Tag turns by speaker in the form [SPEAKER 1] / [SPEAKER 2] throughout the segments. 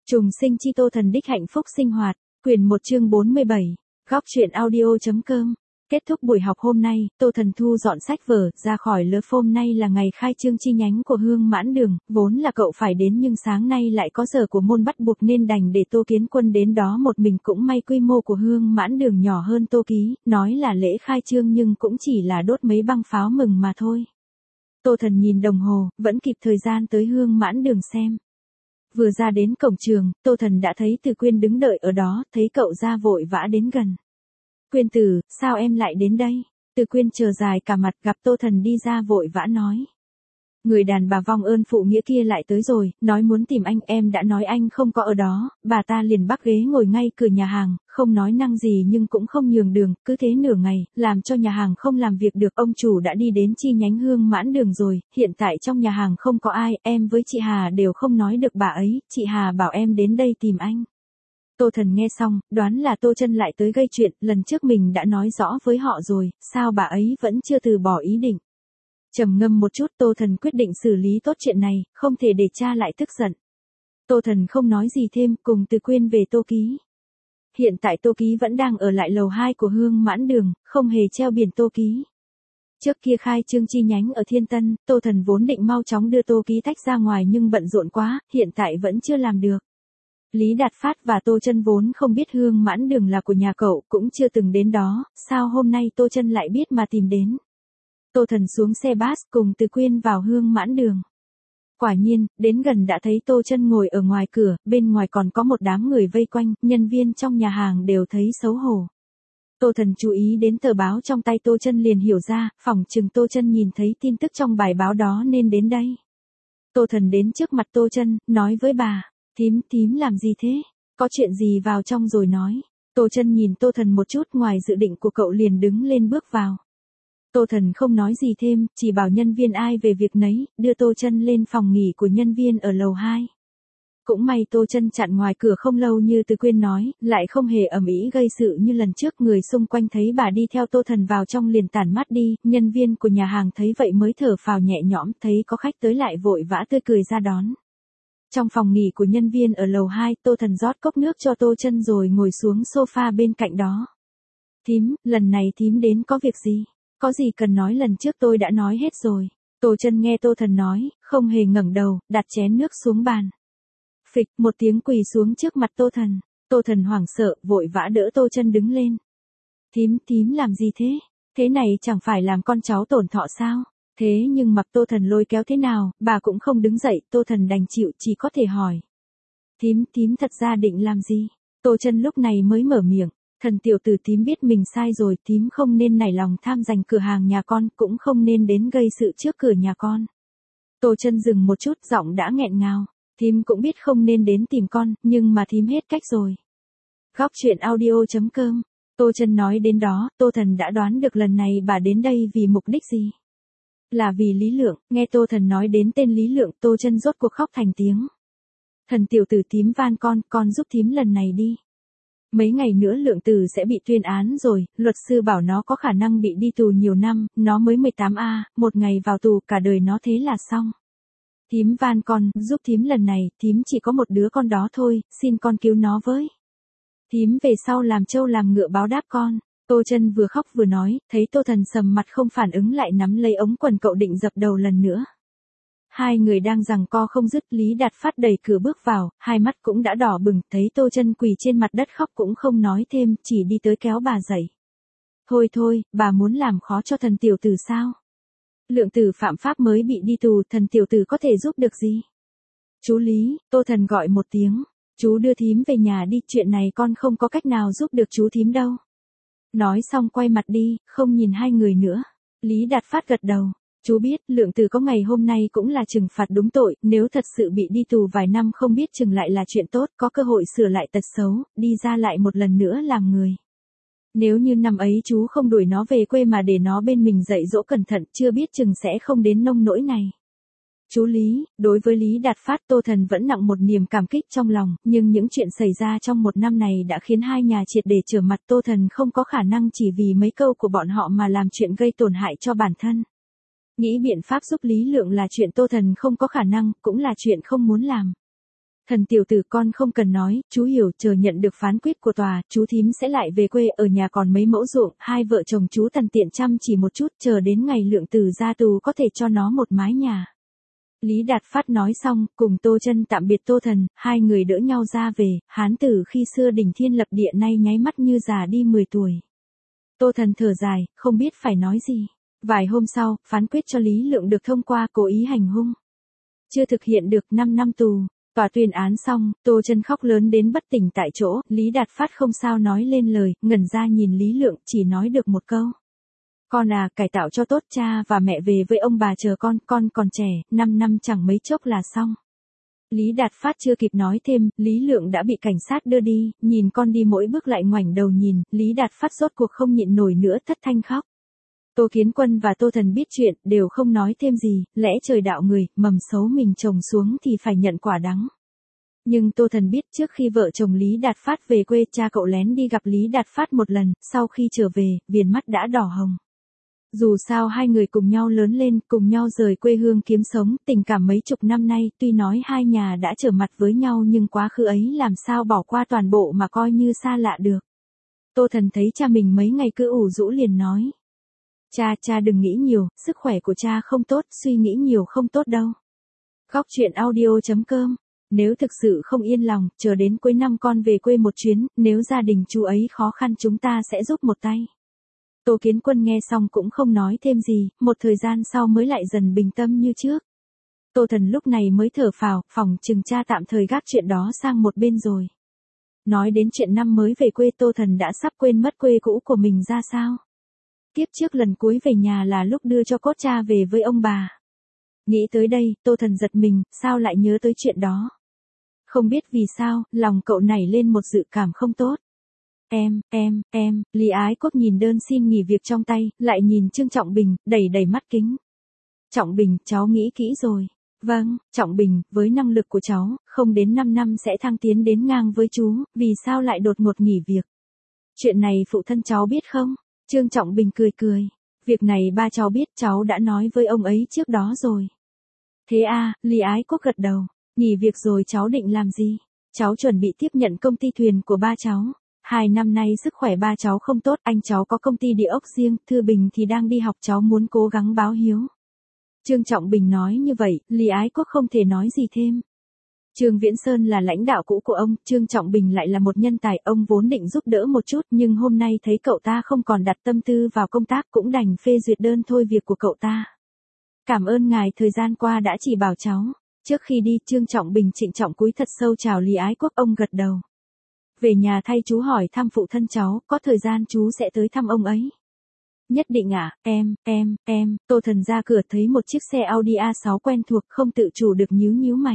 [SPEAKER 1] Trùng sinh chi Tô Thần đích hạnh phúc sinh hoạt, quyển 1 chương 47, góc truyện audio.com. Kết thúc buổi học hôm nay, Tô Thần thu dọn sách vở, ra khỏi lớp. Hôm nay là ngày khai trương chi nhánh của Hương Mãn Đường, vốn là cậu phải đến nhưng sáng nay lại có giờ của môn bắt buộc nên đành để Tô Kiến Quân đến đó một mình. Cũng may quy mô của Hương Mãn Đường nhỏ hơn Tô Ký, nói là lễ khai trương nhưng cũng chỉ là đốt mấy băng pháo mừng mà thôi. Tô Thần nhìn đồng hồ, vẫn kịp thời gian tới Hương Mãn Đường xem. Vừa ra đến cổng trường, Tô Thần đã thấy Từ Quyên đứng đợi ở đó, thấy cậu ra vội vã đến gần. Quyên tử, sao em lại đến đây? Từ Quyên chờ dài cả mặt, gặp Tô Thần đi ra vội vã nói. Người đàn bà vong ơn phụ nghĩa kia lại tới rồi, nói muốn tìm anh, em đã nói anh không có ở đó, bà ta liền bắt ghế ngồi ngay cửa nhà hàng, không nói năng gì nhưng cũng không nhường đường, cứ thế nửa ngày, làm cho nhà hàng không làm việc được. Ông chủ đã đi đến chi nhánh Hương Mãn Đường rồi, hiện tại trong nhà hàng không có ai, em với chị Hà đều không nói được bà ấy, chị Hà bảo em đến đây tìm anh. Tô Thần nghe xong, đoán là Tô Chân lại tới gây chuyện, lần trước mình đã nói rõ với họ rồi, sao bà ấy vẫn chưa từ bỏ ý định. Trầm ngâm một chút, Tô Thần quyết định xử lý tốt chuyện này, không thể để cha lại tức giận. Tô Thần không nói gì thêm, cùng Từ Quyên về Tô Ký. Hiện tại Tô Ký vẫn đang ở lại lầu 2 của Hương Mãn Đường, không hề treo biển Tô Ký. Trước kia khai trương chi nhánh ở Thiên Tân, Tô Thần vốn định mau chóng đưa Tô Ký tách ra ngoài nhưng bận rộn quá, hiện tại vẫn chưa làm được. Lý Đạt Phát và Tô Chân vốn không biết Hương Mãn Đường là của nhà cậu, cũng chưa từng đến đó, sao hôm nay Tô Chân lại biết mà tìm đến. Tô Thần xuống xe bus cùng Từ Quyên vào Hương Mãn Đường. Quả nhiên, đến gần đã thấy Tô Chân ngồi ở ngoài cửa, bên ngoài còn có một đám người vây quanh, nhân viên trong nhà hàng đều thấy xấu hổ. Tô Thần chú ý đến tờ báo trong tay Tô Chân liền hiểu ra, phỏng chừng Tô Chân nhìn thấy tin tức trong bài báo đó nên đến đây. Tô Thần đến trước mặt Tô Chân, nói với bà, thím làm gì thế? Có chuyện gì vào trong rồi nói. Tô Chân nhìn Tô Thần một chút, ngoài dự định của cậu liền đứng lên bước vào. Tô Thần không nói gì thêm, chỉ bảo nhân viên ai về việc nấy, đưa Tô Chân lên phòng nghỉ của nhân viên ở lầu 2. Cũng may Tô Chân chặn ngoài cửa không lâu như Từ Quyên nói, lại không hề ầm ĩ gây sự như lần trước. Người xung quanh thấy bà đi theo Tô Thần vào trong liền tản mắt đi, nhân viên của nhà hàng thấy vậy mới thở phào nhẹ nhõm, thấy có khách tới lại vội vã tươi cười ra đón. Trong phòng nghỉ của nhân viên ở lầu 2, Tô Thần rót cốc nước cho Tô Chân rồi ngồi xuống sofa bên cạnh đó. Thím, lần này thím đến có việc gì? Có gì cần nói, lần trước tôi đã nói hết rồi. Tô Chân nghe Tô Thần nói, không hề ngẩng đầu, đặt chén nước xuống bàn. Phịch, một tiếng quỳ xuống trước mặt Tô Thần. Tô Thần hoảng sợ, vội vã đỡ Tô Chân đứng lên. Thím làm gì thế? Thế này chẳng phải làm con cháu tổn thọ sao? Thế nhưng mặc Tô Thần lôi kéo thế nào, bà cũng không đứng dậy, Tô Thần đành chịu, chỉ có thể hỏi. Thím thật ra định làm gì? Tô Chân lúc này mới mở miệng. Thần tiểu tử, thím biết mình sai rồi, thím không nên nảy lòng tham giành cửa hàng nhà con, cũng không nên đến gây sự trước cửa nhà con. Tô Chân dừng một chút, giọng đã nghẹn ngào. Thím cũng biết không nên đến tìm con, nhưng mà thím hết cách rồi. Góc truyện audio.com. Tô Chân nói đến đó, Tô Thần đã đoán được lần này bà đến đây vì mục đích gì. Là vì Lý Lượng. Nghe Tô Thần nói đến tên Lý Lượng, Tô Chân rốt cuộc khóc thành tiếng. Thần tiểu tử, thím van con giúp thím lần này đi. Mấy ngày nữa Lượng Tử sẽ bị tuyên án rồi, luật sư bảo nó có khả năng bị đi tù nhiều năm, nó mới 18A, một ngày vào tù cả đời nó thế là xong. Thím van con, giúp thím lần này, thím chỉ có một đứa con đó thôi, xin con cứu nó với. Thím về sau làm trâu làm ngựa báo đáp con. Tô Chân vừa khóc vừa nói, thấy Tô Thần sầm mặt không phản ứng lại nắm lấy ống quần cậu định dập đầu lần nữa. Hai người đang giằng co không dứt, Lý Đạt Phát đẩy cửa bước vào, hai mắt cũng đã đỏ bừng, thấy Tô Chân quỳ trên mặt đất khóc cũng không nói thêm, chỉ đi tới kéo bà dậy. Thôi, bà muốn làm khó cho thần tiểu tử sao? Lượng Tử phạm pháp mới bị đi tù, thần tiểu tử có thể giúp được gì? Chú Lý, Tô Thần gọi một tiếng, chú đưa thím về nhà đi, chuyện này con không có cách nào giúp được chú thím đâu. Nói xong quay mặt đi, không nhìn hai người nữa. Lý Đạt Phát gật đầu. Chú biết, Lượng Tử có ngày hôm nay cũng là trừng phạt đúng tội, nếu thật sự bị đi tù vài năm không biết chừng lại là chuyện tốt, có cơ hội sửa lại tật xấu, đi ra lại một lần nữa làm người. Nếu như năm ấy chú không đuổi nó về quê mà để nó bên mình dạy dỗ cẩn thận, chưa biết chừng sẽ không đến nông nỗi này. Chú Lý, đối với Lý Đạt Phát, Tô Thần vẫn nặng một niềm cảm kích trong lòng, nhưng những chuyện xảy ra trong một năm này đã khiến hai nhà triệt để trở mặt. Tô Thần không có khả năng chỉ vì mấy câu của bọn họ mà làm chuyện gây tổn hại cho bản thân. Nghĩ biện pháp giúp Lý Lượng là chuyện Tô Thần không có khả năng, cũng là chuyện không muốn làm. Thần tiểu tử con không cần nói, chú hiểu, chờ nhận được phán quyết của tòa, chú thím sẽ lại về quê, ở nhà còn mấy mẫu ruộng, hai vợ chồng chú Tần tiện chăm chỉ một chút, chờ đến ngày Lượng Tử ra tù có thể cho nó một mái nhà. Lý Đạt Phát nói xong, cùng Tô Chân tạm biệt Tô Thần, hai người đỡ nhau ra về, hán tử khi xưa đỉnh thiên lập địa nay nháy mắt như già đi 10 tuổi. Tô Thần thở dài, không biết phải nói gì. Vài hôm sau, phán quyết cho Lý Lượng được thông qua, cố ý hành hung. Chưa thực hiện được 5 năm tù. Tòa tuyên án xong, Tô Chân khóc lớn đến bất tỉnh tại chỗ, Lý Đạt Phát không sao nói lên lời, ngẩn ra nhìn Lý Lượng, chỉ nói được một câu. Con à, cải tạo cho tốt, cha và mẹ về với ông bà chờ con còn trẻ, 5 năm chẳng mấy chốc là xong. Lý Đạt Phát chưa kịp nói thêm, Lý Lượng đã bị cảnh sát đưa đi, nhìn con đi mỗi bước lại ngoảnh đầu nhìn, Lý Đạt Phát rốt cuộc không nhịn nổi nữa thất thanh khóc. Tô Kiến Quân và Tô Thần biết chuyện, đều không nói thêm gì, lẽ trời đạo người, mầm xấu mình trồng xuống thì phải nhận quả đắng. Nhưng Tô Thần biết trước khi vợ chồng Lý Đạt Phát về quê, cha cậu lén đi gặp Lý Đạt Phát một lần, sau khi trở về, viền mắt đã đỏ hồng. Dù sao hai người cùng nhau lớn lên, cùng nhau rời quê hương kiếm sống, tình cảm mấy chục năm nay, tuy nói hai nhà đã trở mặt với nhau nhưng quá khứ ấy làm sao bỏ qua toàn bộ mà coi như xa lạ được. Tô Thần thấy cha mình mấy ngày cứ ủ rũ liền nói. Cha đừng nghĩ nhiều, sức khỏe của cha không tốt, suy nghĩ nhiều không tốt đâu. Góc truyện audio.com. Nếu thực sự không yên lòng, chờ đến cuối năm con về quê một chuyến, nếu gia đình chú ấy khó khăn chúng ta sẽ giúp một tay. Tô Kiến Quân nghe xong cũng không nói thêm gì, một thời gian sau mới lại dần bình tâm như trước. Tô Thần lúc này mới thở phào, phòng chừng cha tạm thời gác chuyện đó sang một bên rồi. Nói đến chuyện năm mới về quê, Tô Thần đã sắp quên mất quê cũ của mình ra sao. Tiếp trước lần cuối về nhà là lúc đưa cho cốt cha về với ông bà. Nghĩ tới đây, Tô Thần giật mình, sao lại nhớ tới chuyện đó. Không biết vì sao, lòng cậu nảy lên một dự cảm không tốt. Lý Ái Quốc nhìn đơn xin nghỉ việc trong tay, lại nhìn Trương Trọng Bình, đầy mắt kính. Trọng Bình, cháu nghĩ kỹ rồi. Vâng, Trọng Bình, với năng lực của cháu, không đến 5 năm sẽ thăng tiến đến ngang với chú, vì sao lại đột ngột nghỉ việc? Chuyện này phụ thân cháu biết không? Trương Trọng Bình cười. Việc này ba cháu biết, cháu đã nói với ông ấy trước đó rồi. Thế à, Lý Ái Quốc gật đầu. Nghỉ việc rồi cháu định làm gì? Cháu chuẩn bị tiếp nhận công ty thuyền của ba cháu. 2 năm nay sức khỏe ba cháu không tốt, anh cháu có công ty địa ốc riêng, Thư Bình thì đang đi học, cháu muốn cố gắng báo hiếu. Trương Trọng Bình nói như vậy, Lý Ái Quốc không thể nói gì thêm. Trương Viễn Sơn là lãnh đạo cũ của ông, Trương Trọng Bình lại là một nhân tài, ông vốn định giúp đỡ một chút nhưng hôm nay thấy cậu ta không còn đặt tâm tư vào công tác cũng đành phê duyệt đơn thôi việc của cậu ta. Cảm ơn ngài thời gian qua đã chỉ bảo cháu. Trước khi đi, Trương Trọng Bình trịnh trọng cúi thật sâu chào Lý Ái Quốc, ông gật đầu. Về nhà thay chú hỏi thăm phụ thân cháu, có thời gian chú sẽ tới thăm ông ấy. Nhất định ạ, em. Tô Thần ra cửa thấy một chiếc xe Audi A6 quen thuộc, không tự chủ được nhíu mày.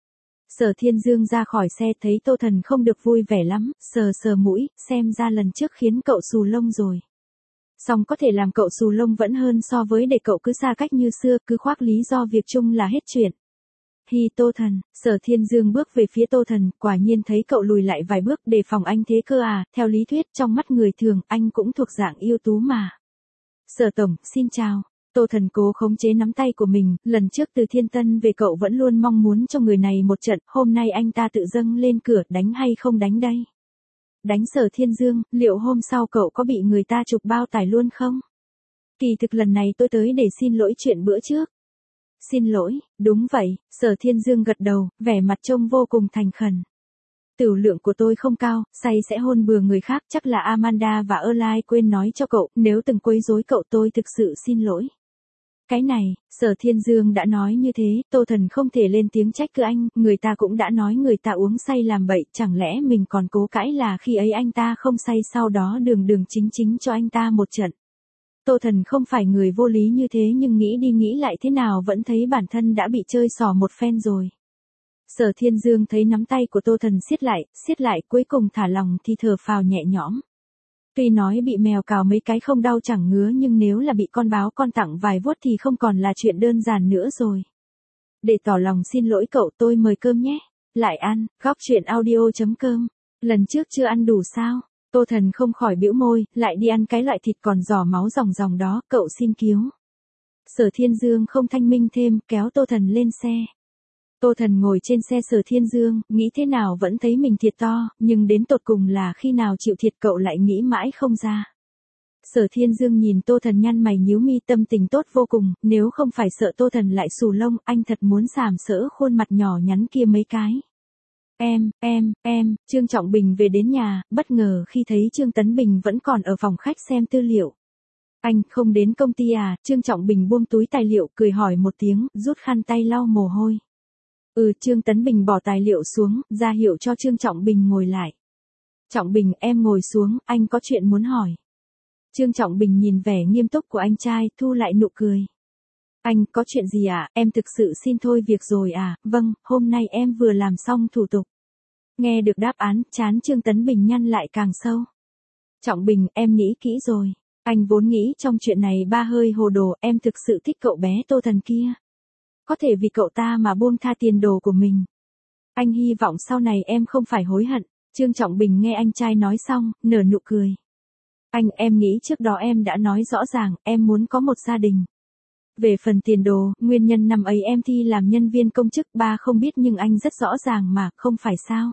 [SPEAKER 1] Sở Thiên Dương ra khỏi xe thấy Tô Thần không được vui vẻ lắm, sờ mũi, xem ra lần trước khiến cậu xù lông rồi. Song có thể làm cậu xù lông vẫn hơn so với để cậu cứ xa cách như xưa, cứ khoác lý do việc chung là hết chuyện. Hi Tô Thần, Sở Thiên Dương bước về phía Tô Thần, quả nhiên thấy cậu lùi lại vài bước, đề phòng anh thế cơ à, theo lý thuyết trong mắt người thường, anh cũng thuộc dạng ưu tú mà. Sở Tổng, xin chào. Tô Thần cố khống chế nắm tay của mình, lần trước từ Thiên Tân về cậu vẫn luôn mong muốn cho người này một trận, hôm nay anh ta tự dâng lên cửa, đánh hay không đánh đây? Đánh. Sở Thiên Dương, liệu hôm sau cậu có bị người ta chụp bao tải luôn không? Kỳ thực lần này tôi tới để xin lỗi chuyện bữa trước. Xin lỗi, đúng vậy, Sở Thiên Dương gật đầu, vẻ mặt trông vô cùng thành khẩn. Tửu lượng của tôi không cao, say sẽ hôn bừa người khác, chắc là Amanda và Erlai quên nói cho cậu, nếu từng quấy rối cậu tôi thực sự xin lỗi. Cái này, Sở Thiên Dương đã nói như thế, Tô Thần không thể lên tiếng trách cứ anh, người ta cũng đã nói người ta uống say làm bậy, chẳng lẽ mình còn cố cãi là khi ấy anh ta không say sau đó đường chính cho anh ta một trận. Tô Thần không phải người vô lý như thế nhưng nghĩ đi nghĩ lại thế nào vẫn thấy bản thân đã bị chơi xỏ một phen rồi. Sở Thiên Dương thấy nắm tay của Tô Thần siết lại cuối cùng thả lòng thì thở phào nhẹ nhõm. Tuy nói bị mèo cào mấy cái không đau chẳng ngứa nhưng nếu là bị con báo con tặng vài vuốt thì không còn là chuyện đơn giản nữa rồi. Để tỏ lòng xin lỗi cậu tôi mời cơm nhé. Lại ăn, góc truyện audio.com. Lần trước chưa ăn đủ sao? Tô Thần không khỏi bĩu môi, lại đi ăn cái loại thịt còn giò máu ròng đó, cậu xin cứu. Sở Thiên Dương không thanh minh thêm, kéo Tô Thần lên xe. Tô Thần ngồi trên xe Sở Thiên Dương, nghĩ thế nào vẫn thấy mình thiệt to, nhưng đến tột cùng là khi nào chịu thiệt cậu lại nghĩ mãi không ra. Sở Thiên Dương nhìn Tô Thần nhăn mày nhíu mi, tâm tình tốt vô cùng, nếu không phải sợ Tô Thần lại xù lông, anh thật muốn sàm sỡ khuôn mặt nhỏ nhắn kia mấy cái. Trương Trọng Bình về đến nhà, bất ngờ khi thấy Trương Tấn Bình vẫn còn ở phòng khách xem tư liệu. Anh không đến công ty à? Trương Trọng Bình buông túi tài liệu, cười hỏi một tiếng, rút khăn tay lau mồ hôi. Trương Tấn Bình bỏ tài liệu xuống, ra hiệu cho Trương Trọng Bình ngồi lại. Trọng Bình, em ngồi xuống, anh có chuyện muốn hỏi. Trương Trọng Bình nhìn vẻ nghiêm túc của anh trai, thu lại nụ cười. Anh, có chuyện gì ạ? Em thực sự xin thôi việc rồi à? Vâng, hôm nay em vừa làm xong thủ tục. Nghe được đáp án, trán Trương Tấn Bình nhăn lại càng sâu. Trọng Bình, em nghĩ kỹ rồi. Anh vốn nghĩ trong chuyện này ba hơi hồ đồ, em thực sự thích cậu bé Tô Thần kia. Có thể vì cậu ta mà buông tha tiền đồ của mình. Anh hy vọng sau này em không phải hối hận. Trương Trọng Bình nghe anh trai nói xong, nở nụ cười. Anh, em nghĩ trước đó em đã nói rõ ràng, em muốn có một gia đình. Về phần tiền đồ, nguyên nhân năm ấy em thi làm nhân viên công chức, ba không biết nhưng anh rất rõ ràng mà, không phải sao.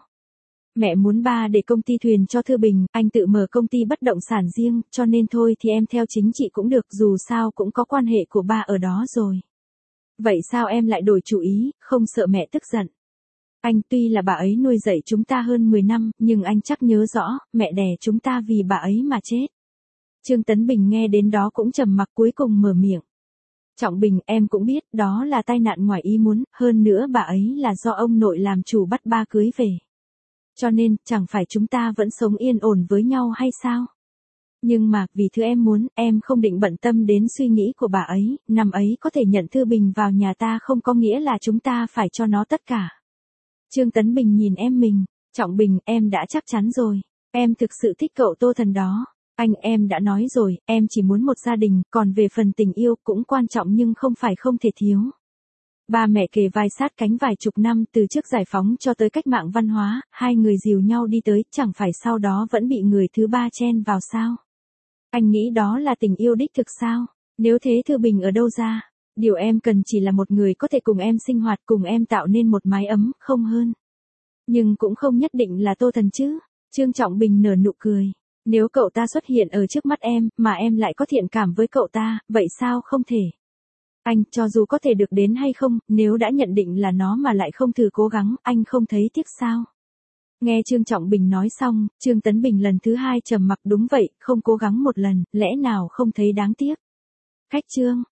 [SPEAKER 1] Mẹ muốn ba để công ty thuyền cho Thư Bình, anh tự mở công ty bất động sản riêng, cho nên thôi thì em theo chính trị cũng được, dù sao cũng có quan hệ của ba ở đó rồi. Vậy sao em lại đổi chủ ý, không sợ mẹ tức giận? Anh, tuy là bà ấy nuôi dạy chúng ta hơn 10 năm, nhưng anh chắc nhớ rõ, mẹ đẻ chúng ta vì bà ấy mà chết. Trương Tấn Bình nghe đến đó cũng trầm mặc, cuối cùng mở miệng. Trọng Bình, em cũng biết, đó là tai nạn ngoài ý muốn, hơn nữa bà ấy là do ông nội làm chủ bắt ba cưới về. Cho nên, chẳng phải chúng ta vẫn sống yên ổn với nhau hay sao? Nhưng mà, vì thứ em muốn, em không định bận tâm đến suy nghĩ của bà ấy, năm ấy có thể nhận Thư Bình vào nhà ta không có nghĩa là chúng ta phải cho nó tất cả. Trương Tấn Bình nhìn em mình, Trọng Bình, em đã chắc chắn rồi, em thực sự thích cậu Tô Thần đó. Anh, em đã nói rồi, em chỉ muốn một gia đình, còn về phần tình yêu cũng quan trọng nhưng không phải không thể thiếu. Ba mẹ kề vai sát cánh vài chục năm, từ trước giải phóng cho tới cách mạng văn hóa, hai người dìu nhau đi tới, chẳng phải sau đó vẫn bị người thứ ba chen vào sao? Anh nghĩ đó là tình yêu đích thực sao? Nếu thế Thư Bình ở đâu ra? Điều em cần chỉ là một người có thể cùng em sinh hoạt, cùng em tạo nên một mái ấm, không hơn. Nhưng cũng không nhất định là Tô Thần chứ. Trương Trọng Bình nở nụ cười. Nếu cậu ta xuất hiện ở trước mắt em, mà em lại có thiện cảm với cậu ta, vậy sao không thể? Anh, cho dù có thể được đến hay không, nếu đã nhận định là nó mà lại không thử cố gắng, anh không thấy tiếc sao? Nghe Trương Trọng Bình nói xong, Trương Tấn Bình lần thứ hai trầm mặc, đúng vậy, không cố gắng một lần, lẽ nào không thấy đáng tiếc? Khách Trương.